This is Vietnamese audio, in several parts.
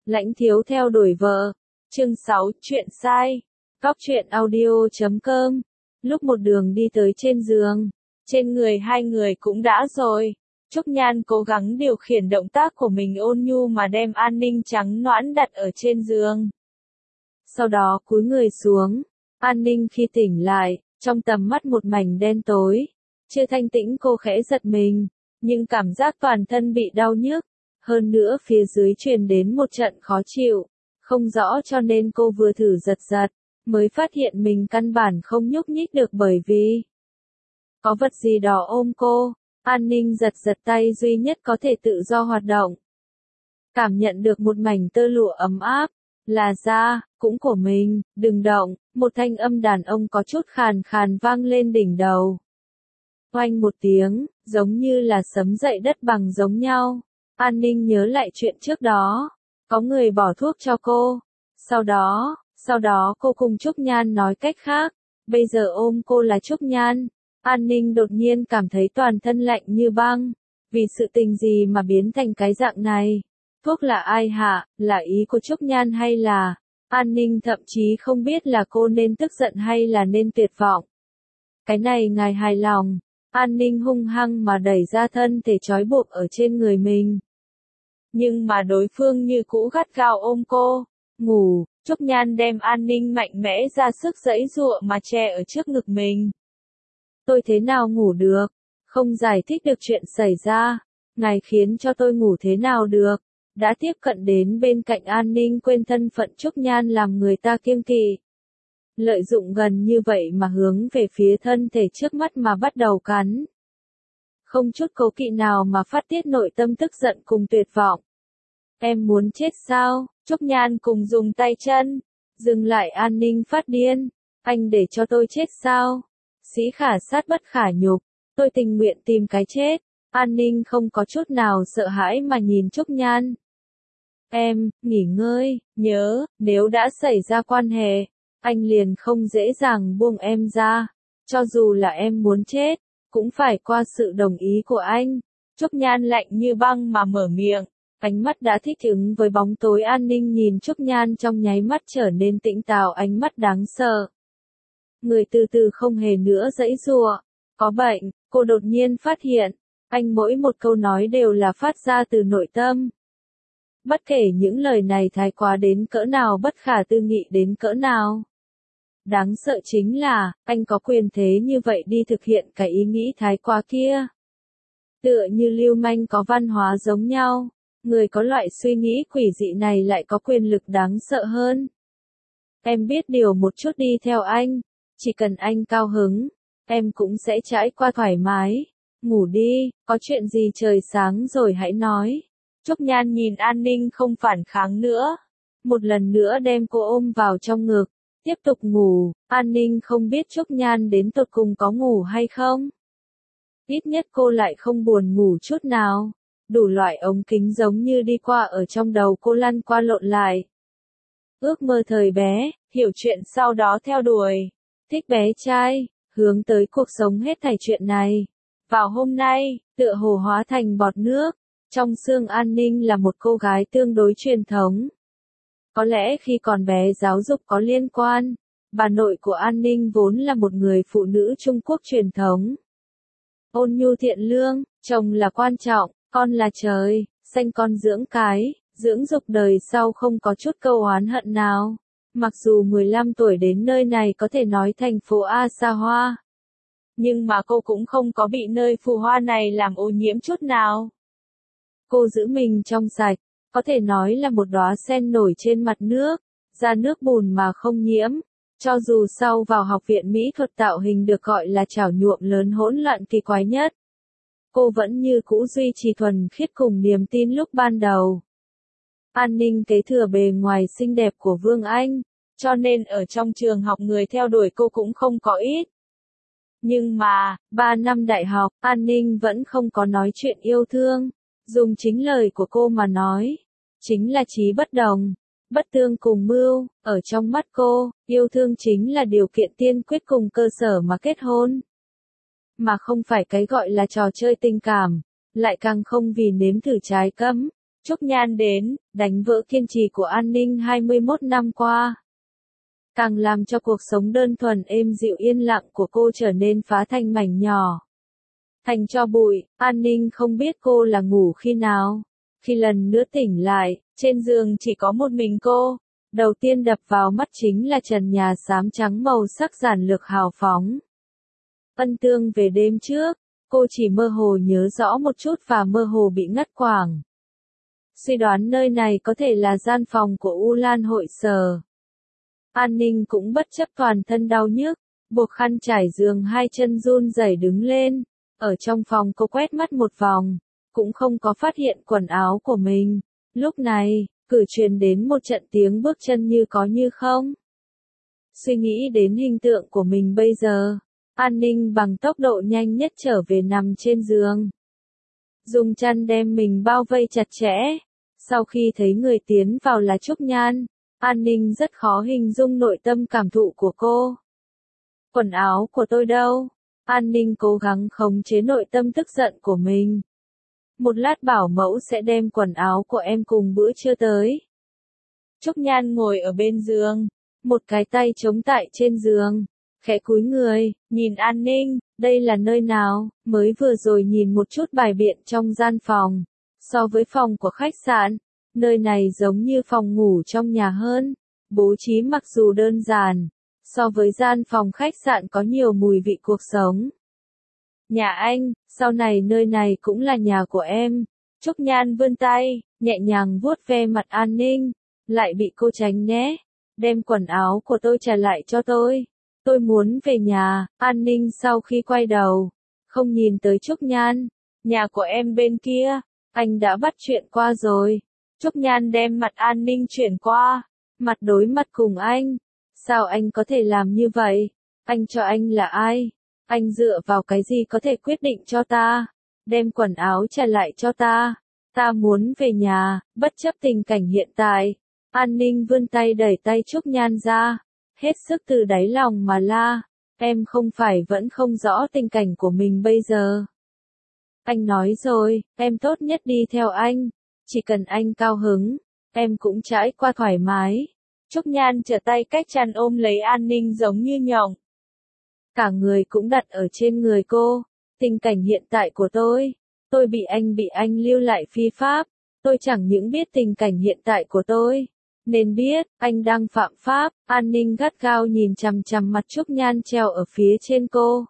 Lãnh thiếu theo đuổi vợ. Chương 6, chuyện sai. Góc truyện audio.com. Lúc một đường đi tới trên giường, trên người hai người cũng đã rồi. Trúc Nhan cố gắng điều khiển động tác của mình ôn nhu mà đem An Ninh trắng nõn đặt ở trên giường. Sau đó cúi người xuống. An Ninh khi tỉnh lại, trong tầm mắt một mảnh đen tối. Chưa thanh tĩnh cô khẽ giật mình, nhưng cảm giác toàn thân bị đau nhức. Hơn nữa phía dưới truyền đến một trận khó chịu. Không rõ cho nên cô vừa thử giật giật, mới phát hiện mình căn bản không nhúc nhích được bởi vì có vật gì đó ôm cô. An Ninh giật giật tay duy nhất có thể tự do hoạt động. Cảm nhận được một mảnh tơ lụa ấm áp, là da, cũng của mình, đừng động, một thanh âm đàn ông có chút khàn khàn vang lên đỉnh đầu. Oanh một tiếng, giống như là sấm dậy đất bằng giống nhau. An Ninh nhớ lại chuyện trước đó, có người bỏ thuốc cho cô. Sau đó cô cùng Trúc Nhan nói cách khác, bây giờ ôm cô là Trúc Nhan. An Ninh đột nhiên cảm thấy toàn thân lạnh như băng, vì sự tình gì mà biến thành cái dạng này. Thuốc là ai hạ, là ý của Trúc Nhan hay là... An Ninh thậm chí không biết là cô nên tức giận hay là nên tuyệt vọng. Cái này ngài hài lòng. An Ninh hung hăng mà đẩy ra thân thể trói buộc ở trên người mình. Nhưng mà đối phương như cũ gắt gao ôm cô. Ngủ, Trúc Nhan đem An Ninh mạnh mẽ ra sức giãy giụa mà che ở trước ngực mình. Tôi thế nào ngủ được? Không giải thích được chuyện xảy ra. Ngài khiến cho tôi ngủ thế nào được? Đã tiếp cận đến bên cạnh An Ninh quên thân phận Trúc Nhan làm người ta kiêng kỵ. Lợi dụng gần như vậy mà hướng về phía thân thể trước mắt mà bắt đầu cắn. Không chút cố kỵ nào mà phát tiết nội tâm tức giận cùng tuyệt vọng. Em muốn chết sao? Trúc Nhan cùng dùng tay chân. Dừng lại. An Ninh phát điên. Anh để cho tôi chết sao? Sĩ khả sát bất khả nhục. Tôi tình nguyện tìm cái chết. An Ninh không có chút nào sợ hãi mà nhìn Trúc Nhan. Em, nghỉ ngơi, nhớ, nếu đã xảy ra quan hệ, anh liền không dễ dàng buông em ra. Cho dù là em muốn chết, cũng phải qua sự đồng ý của anh. Trúc Nhan lạnh như băng mà mở miệng, ánh mắt đã thích ứng với bóng tối. An Ninh nhìn Trúc Nhan trong nháy mắt trở nên tĩnh táo, ánh mắt đáng sợ. Người từ từ không hề nữa giãy giụa. Có bệnh, cô đột nhiên phát hiện, anh mỗi một câu nói đều là phát ra từ nội tâm. Bất kể những lời này thái quá đến cỡ nào, bất khả tư nghị đến cỡ nào. Đáng sợ chính là, anh có quyền thế như vậy đi thực hiện cái ý nghĩ thái quá kia. Tựa như lưu manh có văn hóa giống nhau, người có loại suy nghĩ quỷ dị này lại có quyền lực đáng sợ hơn. Em biết điều một chút, đi theo anh, chỉ cần anh cao hứng, em cũng sẽ trải qua thoải mái. Ngủ đi, có chuyện gì trời sáng rồi hãy nói. Trúc Nhan nhìn An Ninh không phản kháng nữa. Một lần nữa đem cô ôm vào trong ngực. Tiếp tục ngủ. An Ninh không biết Trúc Nhan đến tột cùng có ngủ hay không. Ít nhất cô lại không buồn ngủ chút nào. Đủ loại ống kính giống như đi qua ở trong đầu cô lăn qua lộn lại. Ước mơ thời bé, hiểu chuyện sau đó theo đuổi. Thích bé trai, hướng tới cuộc sống hết thảy chuyện này. Vào hôm nay, tựa hồ hóa thành bọt nước. Trong xương An Ninh là một cô gái tương đối truyền thống. Có lẽ khi còn bé giáo dục có liên quan. Bà nội của An Ninh vốn là một người phụ nữ Trung Quốc truyền thống. Ôn nhu thiện lương, chồng là quan trọng, con là trời, sanh con dưỡng cái, dưỡng dục đời sau không có chút câu oán hận nào. Mặc dù 15 tuổi đến nơi này có thể nói thành phố A xa hoa. Nhưng mà cô cũng không có bị nơi phù hoa này làm ô nhiễm chút nào. Cô giữ mình trong sạch, có thể nói là một đóa sen nổi trên mặt nước, ra nước bùn mà không nhiễm. Cho dù sau vào học viện mỹ thuật tạo hình được gọi là chảo nhuộm lớn hỗn loạn kỳ quái nhất, cô vẫn như cũ duy trì thuần khiết cùng niềm tin lúc ban đầu. An Ninh kế thừa bề ngoài xinh đẹp của Vương Anh, cho nên ở trong trường học người theo đuổi cô cũng không có ít. Nhưng mà, 3 năm đại học, An Ninh vẫn không có nói chuyện yêu thương. Dùng chính lời của cô mà nói, chính là chí bất đồng, bất tương cùng mưu. Ở trong mắt cô, yêu thương chính là điều kiện tiên quyết cùng cơ sở mà kết hôn. Mà không phải cái gọi là trò chơi tình cảm, lại càng không vì nếm thử trái cấm. Trúc Nhan đến, đánh vỡ kiên trì của An Ninh 21 năm qua. Càng làm cho cuộc sống đơn thuần êm dịu yên lặng của cô trở nên phá thành mảnh nhỏ. Thành tro bụi, An Ninh không biết cô là ngủ khi nào. Khi lần nữa tỉnh lại, trên giường chỉ có một mình cô. Đầu tiên đập vào mắt chính là trần nhà xám trắng màu sắc giản lược hào phóng. Ân tương về đêm trước, cô chỉ mơ hồ nhớ rõ một chút và mơ hồ bị ngắt quãng. Suy đoán nơi này có thể là gian phòng của U Lan hội sở. An Ninh cũng bất chấp toàn thân đau nhức, buộc khăn trải giường, hai chân run rẩy đứng lên. Ở trong phòng cô quét mắt một vòng, cũng không có phát hiện quần áo của mình. Lúc này, cử truyền đến một trận tiếng bước chân như có như không. Suy nghĩ đến hình tượng của mình bây giờ, An Ninh bằng tốc độ nhanh nhất trở về nằm trên giường. Dùng chăn đem mình bao vây chặt chẽ. Sau khi thấy người tiến vào là Trúc Nhan, An Ninh rất khó hình dung nội tâm cảm thụ của cô. Quần áo của tôi đâu? An Ninh cố gắng khống chế nội tâm tức giận của mình. Một lát bảo mẫu sẽ đem quần áo của em cùng bữa trưa tới. Trúc Nhan ngồi ở bên giường, một cái tay chống tại trên giường, khẽ cúi người, nhìn An Ninh, đây là nơi nào? Mới vừa rồi nhìn một chút bài biện trong gian phòng. So với phòng của khách sạn, nơi này giống như phòng ngủ trong nhà hơn. Bố trí mặc dù đơn giản, so với gian phòng khách sạn có nhiều mùi vị cuộc sống. Nhà anh, sau này nơi này cũng là nhà của em. Trúc Nhan vươn tay, nhẹ nhàng vuốt ve mặt An Ninh, lại bị cô tránh né. Đem quần áo của tôi trả lại cho tôi. Tôi muốn về nhà. An Ninh sau khi quay đầu, không nhìn tới Trúc Nhan. Nhà của em bên kia, anh đã bắt chuyện qua rồi. Trúc Nhan đem mặt An Ninh chuyển qua, mặt đối mặt cùng anh. Sao anh có thể làm như vậy? Anh cho anh là ai? Anh dựa vào cái gì có thể quyết định cho ta? Đem quần áo trả lại cho ta. Ta muốn về nhà, bất chấp tình cảnh hiện tại. An Ninh vươn tay đẩy tay Trúc Nhan ra, hết sức từ đáy lòng mà la. Em không phải vẫn không rõ tình cảnh của mình bây giờ. Anh nói rồi, em tốt nhất đi theo anh. Chỉ cần anh cao hứng, em cũng trải qua thoải mái. Trúc Nhan trở tay cách chăn ôm lấy An Ninh giống như nhộng. Cả người cũng đặt ở trên người cô. Tình cảnh hiện tại của tôi bị anh lưu lại phi pháp. Tôi chẳng những biết tình cảnh hiện tại của tôi, nên biết, anh đang phạm pháp. An Ninh gắt gao nhìn chằm chằm mặt Trúc Nhan treo ở phía trên cô.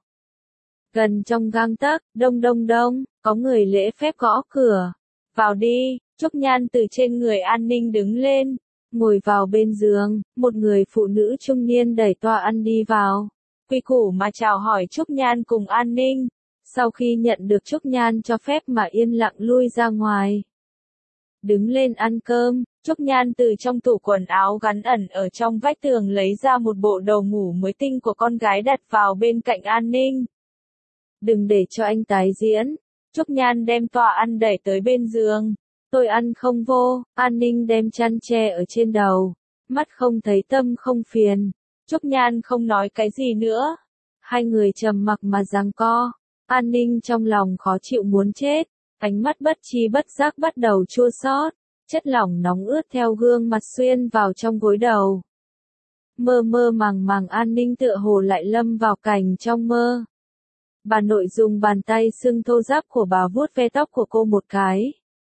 Gần trong gang tấc, đông đông đông, có người lễ phép gõ cửa. Vào đi. Trúc Nhan từ trên người An Ninh đứng lên, ngồi vào bên giường, một người phụ nữ trung niên đẩy toa ăn đi vào. Quy củ mà chào hỏi Trúc Nhan cùng An Ninh. Sau khi nhận được Trúc Nhan cho phép mà yên lặng lui ra ngoài. Đứng lên ăn cơm, Trúc Nhan từ trong tủ quần áo gắn ẩn ở trong vách tường lấy ra một bộ đồ ngủ mới tinh của con gái đặt vào bên cạnh An Ninh. Đừng để cho anh tái diễn. Trúc Nhan đem toa ăn đẩy tới bên giường. Tôi ăn không vô. An Ninh đem chăn che ở trên đầu. Mắt không thấy tâm không phiền. Trúc Nhan không nói cái gì nữa. Hai người trầm mặc mà giằng co. An Ninh trong lòng khó chịu muốn chết. Ánh mắt bất tri bất giác bắt đầu chua xót. Chất lỏng nóng ướt theo gương mặt xuyên vào trong gối đầu. Mơ mơ màng màng An Ninh tựa hồ lại lâm vào cảnh trong mơ. Bà nội dùng bàn tay sưng thô ráp của bà vuốt ve tóc của cô một cái.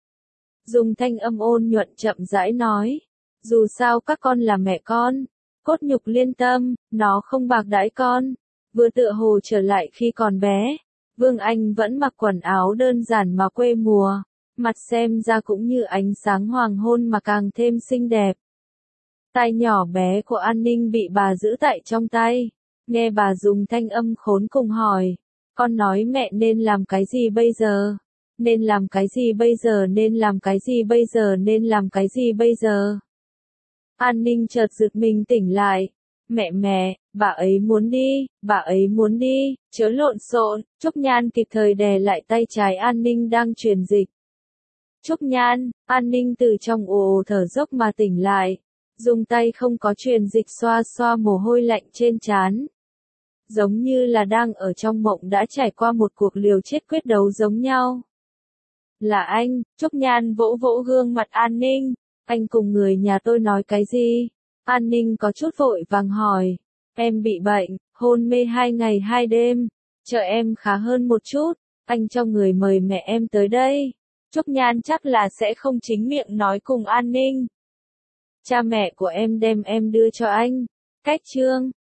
Dùng thanh âm ôn nhuận chậm rãi nói. Dù sao các con là mẹ con. Cốt nhục liên tâm, nó không bạc đãi con. Vừa tựa hồ trở lại khi còn bé. Vương Anh vẫn mặc quần áo đơn giản mà quê mùa. Mặt xem ra cũng như ánh sáng hoàng hôn mà càng thêm xinh đẹp. Tai nhỏ bé của An Ninh bị bà giữ tại trong tay. Nghe bà dùng thanh âm khốn cùng hỏi. Con nói mẹ nên làm cái gì bây giờ? Nên làm cái gì bây giờ? Nên làm cái gì bây giờ? Nên làm cái gì bây giờ? An Ninh chợt giật mình tỉnh lại. Mẹ, bà ấy muốn đi, bà ấy muốn đi, chớ lộn xộn. Trúc Nhan kịp thời đè lại tay trái An Ninh đang truyền dịch. Trúc Nhan, An Ninh từ trong ồ thở dốc mà tỉnh lại. Dùng tay không có truyền dịch xoa xoa mồ hôi lạnh trên trán. Giống như là đang ở trong mộng đã trải qua một cuộc liều chết quyết đấu giống nhau. Là anh, Trúc Nhan vỗ vỗ gương mặt An Ninh. Anh cùng người nhà tôi nói cái gì? An Ninh có chút vội vàng hỏi. Em bị bệnh, hôn mê 2 ngày 2 đêm. Chờ em khá hơn một chút, anh cho người mời mẹ em tới đây. Trúc Nhan chắc là sẽ không chính miệng nói cùng An Ninh. Cha mẹ của em đem em đưa cho anh. Cách Trương,